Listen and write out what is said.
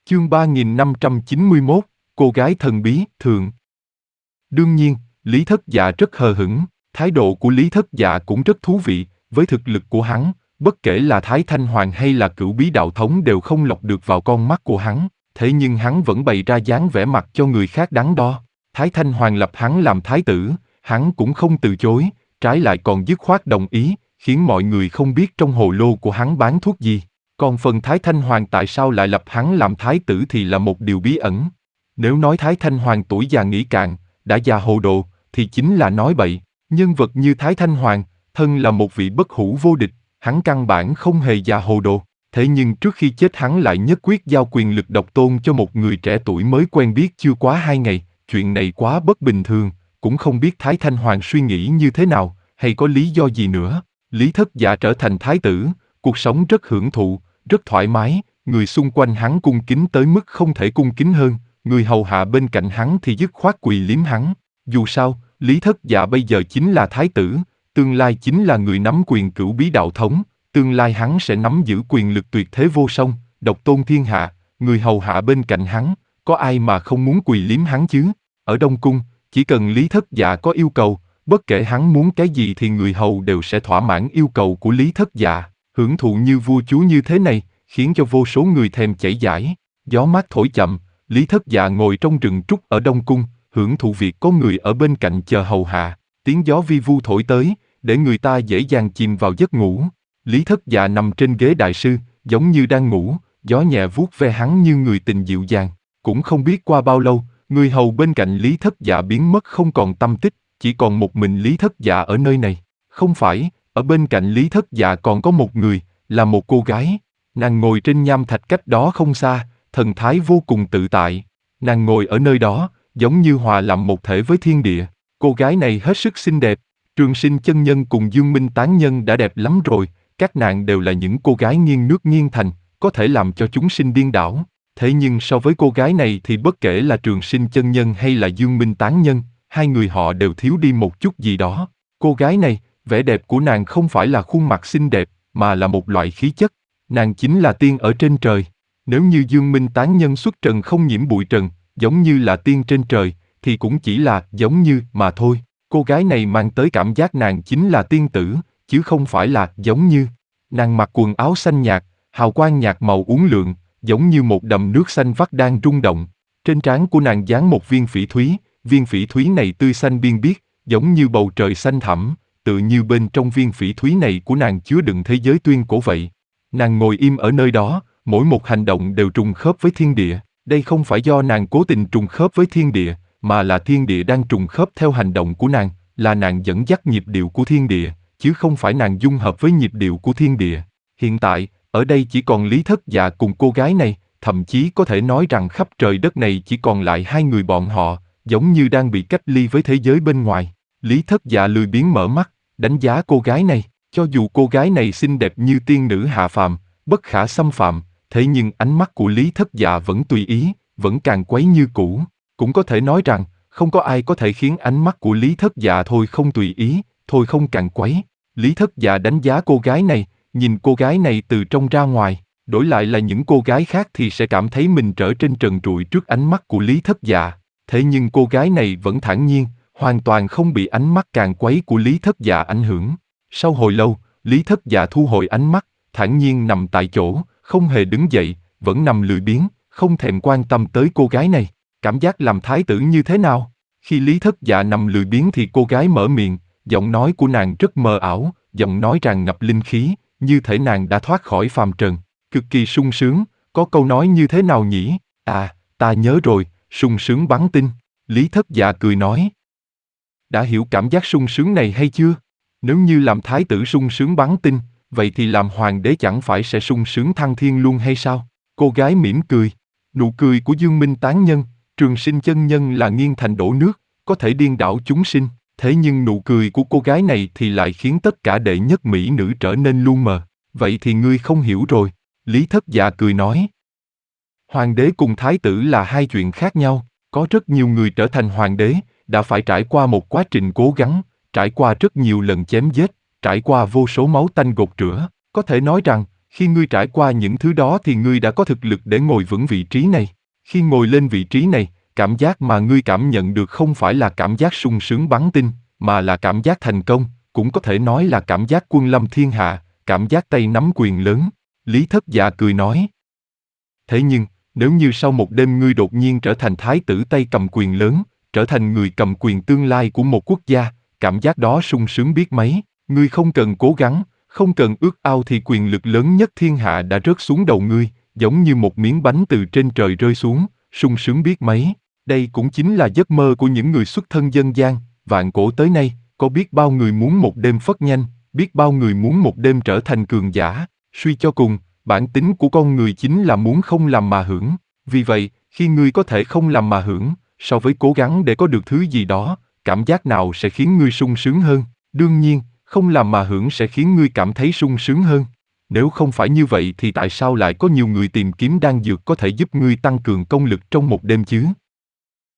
Chương 3591, cô gái thần bí, thượng. Đương nhiên, Lý Thất Dạ rất hờ hững, thái độ của Lý Thất Dạ cũng rất thú vị, với thực lực của hắn, bất kể là Thái Thanh Hoàng hay là Cửu Bí Đạo Thống đều không lọc được vào con mắt của hắn, thế nhưng hắn vẫn bày ra dáng vẻ mặt cho người khác đắn đo. Thái Thanh Hoàng lập hắn làm thái tử, hắn cũng không từ chối, trái lại còn dứt khoát đồng ý, khiến mọi người không biết trong hồ lô của hắn bán thuốc gì. Còn phần Thái Thanh Hoàng tại sao lại lập hắn làm thái tử thì là một điều bí ẩn. Nếu nói Thái Thanh Hoàng tuổi già nghĩ cạn, đã già hồ đồ, thì chính là nói bậy. Nhân vật như Thái Thanh Hoàng, thân là một vị bất hủ vô địch, hắn căn bản không hề già hồ đồ. Thế nhưng trước khi chết hắn lại nhất quyết giao quyền lực độc tôn cho một người trẻ tuổi mới quen biết chưa quá 2 ngày. Chuyện này quá bất bình thường, cũng không biết Thái Thanh Hoàng suy nghĩ như thế nào, hay có lý do gì nữa. Lý Thất Dạ trở thành thái tử, cuộc sống rất hưởng thụ, rất thoải mái, người xung quanh hắn cung kính tới mức không thể cung kính hơn, người hầu hạ bên cạnh hắn thì dứt khoát quỳ liếm hắn. Dù sao, Lý Thất Dạ bây giờ chính là thái tử, tương lai chính là người nắm quyền Cửu Bí Đạo Thống, tương lai hắn sẽ nắm giữ quyền lực tuyệt thế vô song, độc tôn thiên hạ, người hầu hạ bên cạnh hắn, có ai mà không muốn quỳ liếm hắn chứ? Ở Đông Cung, chỉ cần Lý Thất Dạ có yêu cầu, bất kể hắn muốn cái gì thì người hầu đều sẽ thỏa mãn yêu cầu của Lý Thất Dạ. Hưởng thụ như vua chúa như thế này, khiến cho vô số người thèm chảy dãi. Gió mát thổi chậm, Lý Thất Dạ ngồi trong rừng trúc ở Đông Cung, hưởng thụ việc có người ở bên cạnh chờ hầu hạ. Tiếng gió vi vu thổi tới, để người ta dễ dàng chìm vào giấc ngủ. Lý Thất Dạ nằm trên ghế đại sư, giống như đang ngủ, gió nhẹ vuốt ve hắn như người tình dịu dàng. Cũng không biết qua bao lâu, người hầu bên cạnh Lý Thất Dạ biến mất không còn tăm tích, chỉ còn một mình Lý Thất Dạ ở nơi này. Không phải, ở bên cạnh Lý Thất Dạ còn có một người, là một cô gái. Nàng ngồi trên nham thạch cách đó không xa, thần thái vô cùng tự tại. Nàng ngồi ở nơi đó, giống như hòa làm một thể với thiên địa. Cô gái này hết sức xinh đẹp. Trường Sinh chân nhân cùng Dương Minh tán nhân đã đẹp lắm rồi, các nàng đều là những cô gái nghiêng nước nghiêng thành, có thể làm cho chúng sinh điên đảo. Thế nhưng so với cô gái này thì bất kể là Trường Sinh chân nhân hay là Dương Minh tán nhân, hai người họ đều thiếu đi một chút gì đó. Cô gái này, vẻ đẹp của nàng không phải là khuôn mặt xinh đẹp, mà là một loại khí chất. Nàng chính là tiên ở trên trời. Nếu như Dương Minh tán nhân xuất trần không nhiễm bụi trần, giống như là tiên trên trời, thì cũng chỉ là giống như mà thôi. Cô gái này mang tới cảm giác nàng chính là tiên tử, chứ không phải là giống như. Nàng mặc quần áo xanh nhạt, hào quang nhạt màu uốn lượn, giống như một đầm nước xanh vắt đang rung động. Trên trán của nàng dán một viên phỉ thúy này tươi xanh biên biếc, giống như bầu trời xanh thẳm, tự như bên trong viên phỉ thúy này của nàng chứa đựng thế giới tuyên cổ vậy. Nàng ngồi im ở nơi đó, mỗi một hành động đều trùng khớp với thiên địa. Đây không phải do nàng cố tình trùng khớp với thiên địa, mà là thiên địa đang trùng khớp theo hành động của nàng, là nàng dẫn dắt nhịp điệu của thiên địa, chứ không phải nàng dung hợp với nhịp điệu của thiên địa. Hiện tại, ở đây chỉ còn Lý Thất Dạ cùng cô gái này, thậm chí có thể nói rằng khắp trời đất này chỉ còn lại hai người bọn họ, giống như đang bị cách ly với thế giới bên ngoài. Lý Thất Dạ lười biếng mở mắt, đánh giá cô gái này, cho dù cô gái này xinh đẹp như tiên nữ hạ phàm, bất khả xâm phạm, thế nhưng ánh mắt của Lý Thất Dạ vẫn tùy ý, vẫn càng quấy như cũ. Cũng có thể nói rằng, không có ai có thể khiến ánh mắt của Lý Thất Dạ thôi không tùy ý, thôi không càng quấy. Lý Thất Dạ đánh giá cô gái này, nhìn cô gái này từ trong ra ngoài, đổi lại là những cô gái khác thì sẽ cảm thấy mình trở trên trần trụi trước ánh mắt của Lý Thất Dạ. Thế nhưng cô gái này vẫn thản nhiên, hoàn toàn không bị ánh mắt càng quấy của Lý Thất Dạ ảnh hưởng. Sau hồi lâu, Lý Thất Dạ thu hồi ánh mắt, thản nhiên nằm tại chỗ, không hề đứng dậy, vẫn nằm lười biếng, không thèm quan tâm tới cô gái này. Cảm giác làm thái tử như thế nào? Khi Lý Thất Dạ nằm lười biếng thì cô gái mở miệng, giọng nói của nàng rất mờ ảo, giọng nói tràn ngập linh khí, như thể nàng đã thoát khỏi phàm trần, cực kỳ sung sướng. Có câu nói như thế nào nhỉ? À, ta nhớ rồi, sung sướng bắn tinh. Lý Thất Dạ cười nói. Đã hiểu cảm giác sung sướng này hay chưa? Nếu như làm thái tử sung sướng bắn tinh, vậy thì làm hoàng đế chẳng phải sẽ sung sướng thăng thiên luôn hay sao? Cô gái mỉm cười. Nụ cười của Dương Minh tán nhân, Trường Sinh chân nhân là nghiêng thành đổ nước, có thể điên đảo chúng sinh. Thế nhưng nụ cười của cô gái này thì lại khiến tất cả đệ nhất mỹ nữ trở nên lu mờ. Vậy thì ngươi không hiểu rồi. Lý Thất Dạ cười nói. Hoàng đế cùng thái tử là hai chuyện khác nhau. Có rất nhiều người trở thành hoàng đế, đã phải trải qua một quá trình cố gắng, trải qua rất nhiều lần chém giết, trải qua vô số máu tanh gột rửa. Có thể nói rằng, Khi ngươi trải qua những thứ đó thì ngươi đã có thực lực để ngồi vững vị trí này. Khi ngồi lên vị trí này, cảm giác mà ngươi cảm nhận được không phải là cảm giác sung sướng bắn tinh, mà là cảm giác thành công, cũng có thể nói là cảm giác quân lâm thiên hạ, cảm giác tay nắm quyền lớn. Lý Thất Dạ cười nói. Thế nhưng, nếu như sau một đêm ngươi đột nhiên trở thành thái tử tay cầm quyền lớn, trở thành người cầm quyền tương lai của một quốc gia, cảm giác đó sung sướng biết mấy, ngươi không cần cố gắng, không cần ước ao thì quyền lực lớn nhất thiên hạ đã rớt xuống đầu ngươi, giống như một miếng bánh từ trên trời rơi xuống, sung sướng biết mấy. Đây cũng chính là giấc mơ của những người xuất thân dân gian, vạn cổ tới nay, có biết bao người muốn một đêm phất nhanh, biết bao người muốn một đêm trở thành cường giả, suy cho cùng, bản tính của con người chính là muốn không làm mà hưởng. Vì vậy, khi ngươi có thể không làm mà hưởng, so với cố gắng để có được thứ gì đó, cảm giác nào sẽ khiến ngươi sung sướng hơn? Đương nhiên, không làm mà hưởng sẽ khiến ngươi cảm thấy sung sướng hơn. Nếu không phải như vậy thì tại sao lại có nhiều người tìm kiếm đan dược có thể giúp ngươi tăng cường công lực trong một đêm chứ?